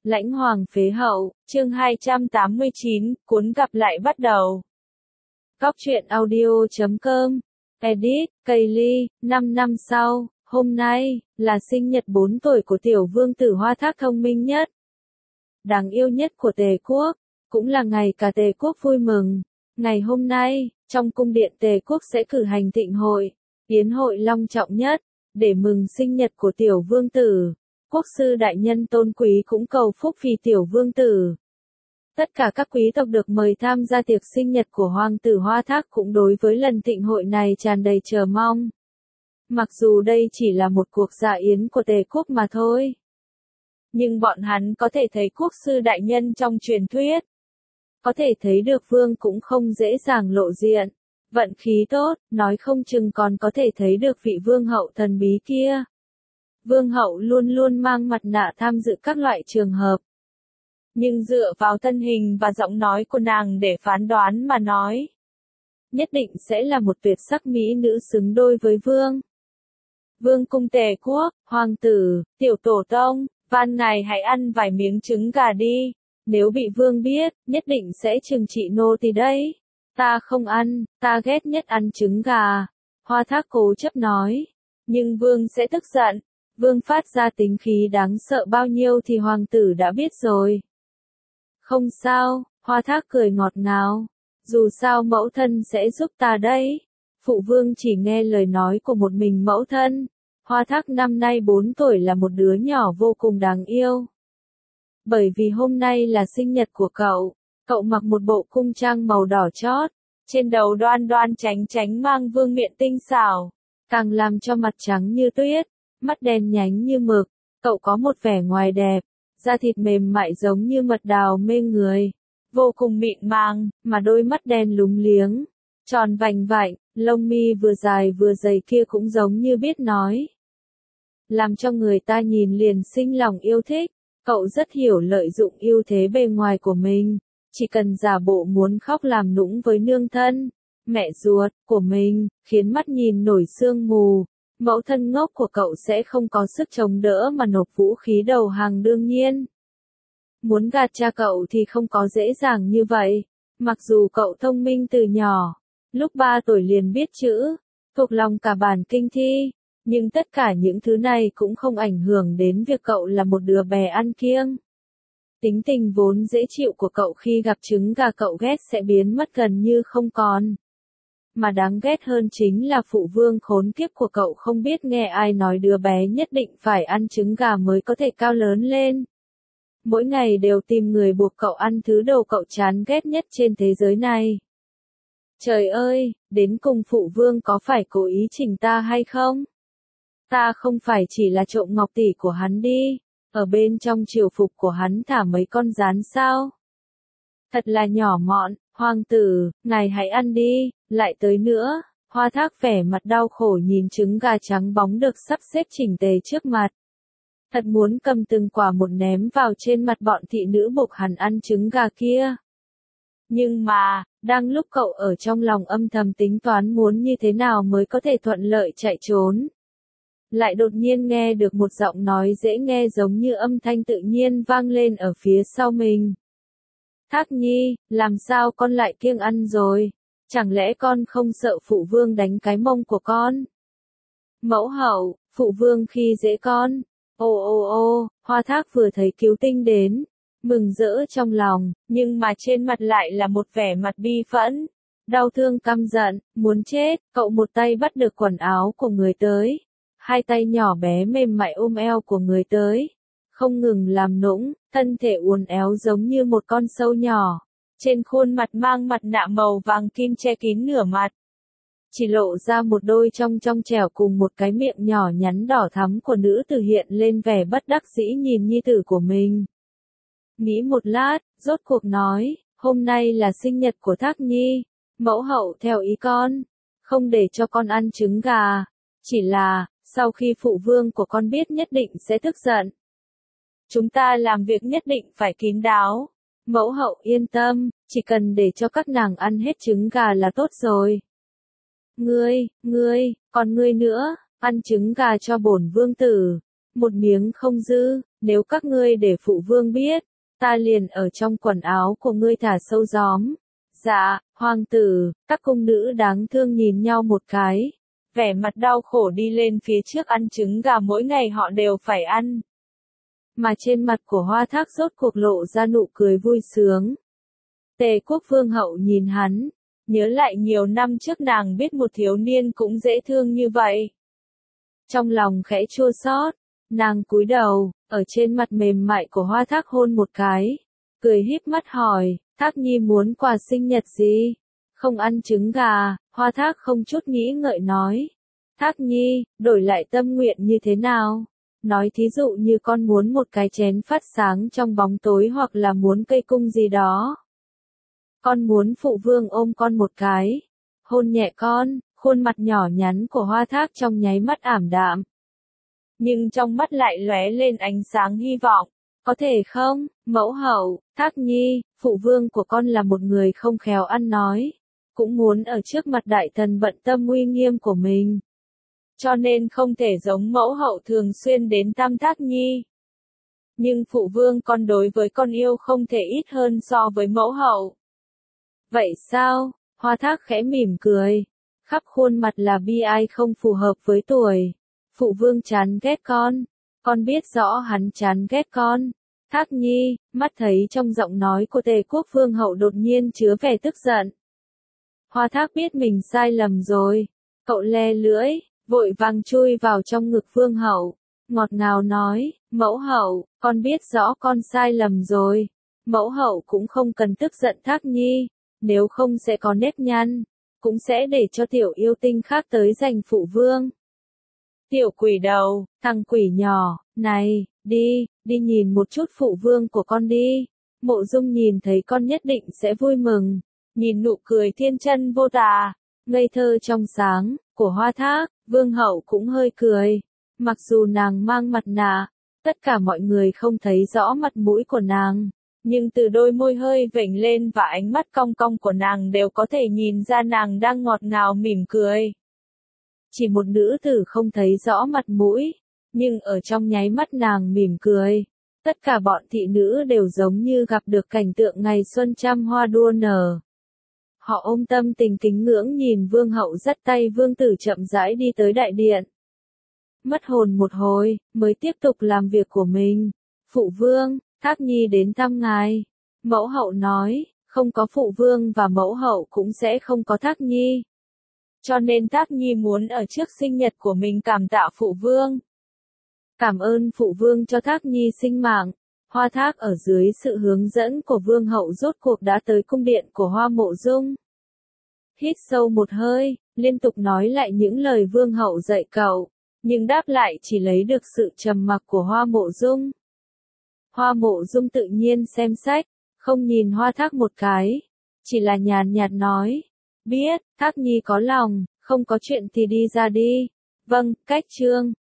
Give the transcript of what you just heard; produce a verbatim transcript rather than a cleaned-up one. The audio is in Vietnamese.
Lãnh hoàng phế hậu, chương hai trăm tám mươi chín, cuốn gặp lại bắt đầu. Góc truyện audio chấm com, edit, Kaylee, năm năm sau, hôm nay, là sinh nhật bốn tuổi của tiểu vương tử Hoa Thác thông minh nhất, đáng yêu nhất của Tề quốc, cũng là ngày cả Tề quốc vui mừng. Ngày hôm nay, trong cung điện Tề quốc sẽ cử hành thịnh hội, yến hội long trọng nhất, để mừng sinh nhật của tiểu vương tử. Quốc sư đại nhân tôn quý cũng cầu phúc vì tiểu vương tử. Tất cả các quý tộc được mời tham gia tiệc sinh nhật của hoàng tử Hoa Thác cũng đối với lần thịnh hội này tràn đầy chờ mong. Mặc dù đây chỉ là một cuộc dạ yến của Tề quốc mà thôi, nhưng bọn hắn có thể thấy quốc sư đại nhân trong truyền thuyết. Có thể thấy được vương cũng không dễ dàng lộ diện. Vận khí tốt, nói không chừng còn có thể thấy được vị vương hậu thần bí kia. Vương hậu luôn luôn mang mặt nạ tham dự các loại trường hợp. Nhưng dựa vào thân hình và giọng nói của nàng để phán đoán mà nói, nhất định sẽ là một tuyệt sắc mỹ nữ xứng đôi với vương. Vương cung Tề quốc, hoàng tử, tiểu tổ tông, van ngài hãy ăn vài miếng trứng gà đi. Nếu bị vương biết, nhất định sẽ trừng trị nô tỳ đấy. Ta không ăn, ta ghét nhất ăn trứng gà. Hoa Thác cố chấp nói. Nhưng vương sẽ tức giận. Vương phát ra tính khí đáng sợ bao nhiêu thì hoàng tử đã biết rồi. Không sao, Hoa Thác cười ngọt ngào. Dù sao mẫu thân sẽ giúp ta đấy. Phụ vương chỉ nghe lời nói của một mình mẫu thân. Hoa Thác năm nay bốn tuổi là một đứa nhỏ vô cùng đáng yêu. Bởi vì hôm nay là sinh nhật của cậu, cậu mặc một bộ cung trang màu đỏ chót, trên đầu đoan đoan chánh chánh mang vương miện tinh xảo, càng làm cho mặt trắng như tuyết, mắt đen nhánh như mực, cậu có một vẻ ngoài đẹp, da thịt mềm mại giống như mật đào mê người, vô cùng mịn màng, mà đôi mắt đen lúng liếng, tròn vành vạnh, lông mi vừa dài vừa dày kia cũng giống như biết nói. Làm cho người ta nhìn liền sinh lòng yêu thích. Cậu rất hiểu lợi dụng ưu thế bề ngoài của mình, chỉ cần giả bộ muốn khóc làm nũng với nương thân, mẹ ruột của mình, khiến mắt nhìn nổi sương mù, mẫu thân ngốc của cậu sẽ không có sức chống đỡ mà nộp vũ khí đầu hàng đương nhiên. Muốn gạt cha cậu thì không có dễ dàng như vậy, mặc dù cậu thông minh từ nhỏ, lúc ba tuổi liền biết chữ, thuộc lòng cả bản kinh thi. Nhưng tất cả những thứ này cũng không ảnh hưởng đến việc cậu là một đứa bé ăn kiêng. Tính tình vốn dễ chịu của cậu khi gặp trứng gà cậu ghét sẽ biến mất gần như không còn. Mà đáng ghét hơn chính là phụ vương khốn kiếp của cậu không biết nghe ai nói đứa bé nhất định phải ăn trứng gà mới có thể cao lớn lên. Mỗi ngày đều tìm người buộc cậu ăn thứ đồ cậu chán ghét nhất trên thế giới này. Trời ơi, đến cùng phụ vương có phải cố ý chỉnh ta hay không? Ta không phải chỉ là trộm ngọc tỷ của hắn đi, ở bên trong triều phục của hắn thả mấy con rán sao? Thật là nhỏ mọn, hoàng tử, ngài hãy ăn đi, lại tới nữa. Hoa Thác vẻ mặt đau khổ nhìn trứng gà trắng bóng được sắp xếp chỉnh tề trước mặt. Thật muốn cầm từng quả một ném vào trên mặt bọn thị nữ buộc hắn ăn trứng gà kia. Nhưng mà, đang lúc cậu ở trong lòng âm thầm tính toán muốn như thế nào mới có thể thuận lợi chạy trốn, lại đột nhiên nghe được một giọng nói dễ nghe giống như âm thanh tự nhiên vang lên ở phía sau mình. Thác Nhi, làm sao con lại kiêng ăn rồi? Chẳng lẽ con không sợ phụ vương đánh cái mông của con? Mẫu hậu, phụ vương khi dễ con. Ô ô ô, Hoa Thác vừa thấy cứu tinh đến, mừng rỡ trong lòng, nhưng mà trên mặt lại là một vẻ mặt bi phẫn, đau thương căm giận, muốn chết. Cậu một tay bắt được quần áo của người tới, hai tay nhỏ bé mềm mại ôm eo của người tới, không ngừng làm nũng, thân thể uốn éo giống như một con sâu nhỏ, trên khuôn mặt mang mặt nạ màu vàng kim che kín nửa mặt. Chỉ lộ ra một đôi trong trong trẻo cùng một cái miệng nhỏ nhắn đỏ thắm của nữ tử hiện lên vẻ bất đắc dĩ nhìn nhi tử của mình. Nghĩ một lát, rốt cuộc nói, hôm nay là sinh nhật của Thác Nhi, mẫu hậu theo ý con, không để cho con ăn trứng gà, chỉ là, sau khi phụ vương của con biết nhất định sẽ tức giận. Chúng ta làm việc nhất định phải kín đáo. Mẫu hậu yên tâm, chỉ cần để cho các nàng ăn hết trứng gà là tốt rồi. Ngươi, ngươi, còn ngươi nữa, ăn trứng gà cho bổn vương tử. một miếng không dư, nếu các ngươi để phụ vương biết, ta liền ở trong quần áo của ngươi thả sâu gióm. Dạ, hoàng tử, các cung nữ đáng thương nhìn nhau một cái, vẻ mặt đau khổ đi lên phía trước ăn trứng gà mỗi ngày họ đều phải ăn. Mà trên mặt của Hoa Thác rốt cuộc lộ ra nụ cười vui sướng. Tề quốc vương hậu nhìn hắn, nhớ lại nhiều năm trước nàng biết một thiếu niên cũng dễ thương như vậy. Trong lòng khẽ chua xót, nàng cúi đầu, ở trên mặt mềm mại của Hoa Thác hôn một cái, cười híp mắt hỏi, Thác Nhi muốn quà sinh nhật gì? Không ăn trứng gà, Hoa Thác không chút nghĩ ngợi nói. Thác Nhi, đổi lại tâm nguyện như thế nào? Nói thí dụ như con muốn một cái chén phát sáng trong bóng tối hoặc là muốn cây cung gì đó. Con muốn phụ vương ôm con một cái, hôn nhẹ con, khuôn mặt nhỏ nhắn của Hoa Thác trong nháy mắt ảm đạm. Nhưng trong mắt lại lóe lên ánh sáng hy vọng. Có thể không, mẫu hậu, Thác Nhi, phụ vương của con là một người không khéo ăn nói, cũng muốn ở trước mặt đại thần bận tâm uy nghiêm của mình. Cho nên không thể giống mẫu hậu thường xuyên đến thăm Thác Nhi. Nhưng phụ vương con đối với con yêu không thể ít hơn so với mẫu hậu. Vậy sao? Hoa Thác khẽ mỉm cười, khắp khuôn mặt là bi ai không phù hợp với tuổi. Phụ vương chán ghét con, con biết rõ hắn chán ghét con. Thác Nhi, mắt thấy trong giọng nói của Tề quốc vương hậu đột nhiên chứa vẻ tức giận. Hoa Thác biết mình sai lầm rồi, cậu le lưỡi, vội vàng chui vào trong ngực vương hậu, ngọt ngào nói, mẫu hậu, con biết rõ con sai lầm rồi, mẫu hậu cũng không cần tức giận Thác Nhi, nếu không sẽ có nếp nhăn, cũng sẽ để cho tiểu yêu tinh khác tới giành phụ vương. Tiểu quỷ đầu, thằng quỷ nhỏ, này, đi, đi nhìn một chút phụ vương của con đi. Mộ Dung nhìn thấy con nhất định sẽ vui mừng. Nhìn nụ cười thiên chân vô tà, ngây thơ trong sáng, của Hoa Thác, vương hậu cũng hơi cười. Mặc dù nàng mang mặt nạ, tất cả mọi người không thấy rõ mặt mũi của nàng. Nhưng từ đôi môi hơi vểnh lên và ánh mắt cong cong của nàng đều có thể nhìn ra nàng đang ngọt ngào mỉm cười. Chỉ một nữ tử không thấy rõ mặt mũi, nhưng ở trong nháy mắt nàng mỉm cười. Tất cả bọn thị nữ đều giống như gặp được cảnh tượng ngày xuân trăm hoa đua nở. Họ ôm tâm tình kính ngưỡng nhìn vương hậu dắt tay vương tử chậm rãi đi tới đại điện. Mất hồn một hồi, mới tiếp tục làm việc của mình. Phụ vương, Thác Nhi đến thăm ngài. Mẫu hậu nói, không có phụ vương và mẫu hậu cũng sẽ không có Thác Nhi. Cho nên Thác Nhi muốn ở trước sinh nhật của mình cảm tạ phụ vương. Cảm ơn phụ vương cho Thác Nhi sinh mạng. Hoa Thác ở dưới sự hướng dẫn của vương hậu rốt cuộc đã tới cung điện của Hoa Mộ Dung. Hít sâu một hơi, liên tục nói lại những lời vương hậu dạy cậu, nhưng đáp lại chỉ lấy được sự trầm mặc của Hoa Mộ Dung. Hoa Mộ Dung tự nhiên xem sách, không nhìn Hoa Thác một cái, chỉ là nhàn nhạt nói, biết, Thác Nhi có lòng, không có chuyện thì đi ra đi. Vâng, cách chương.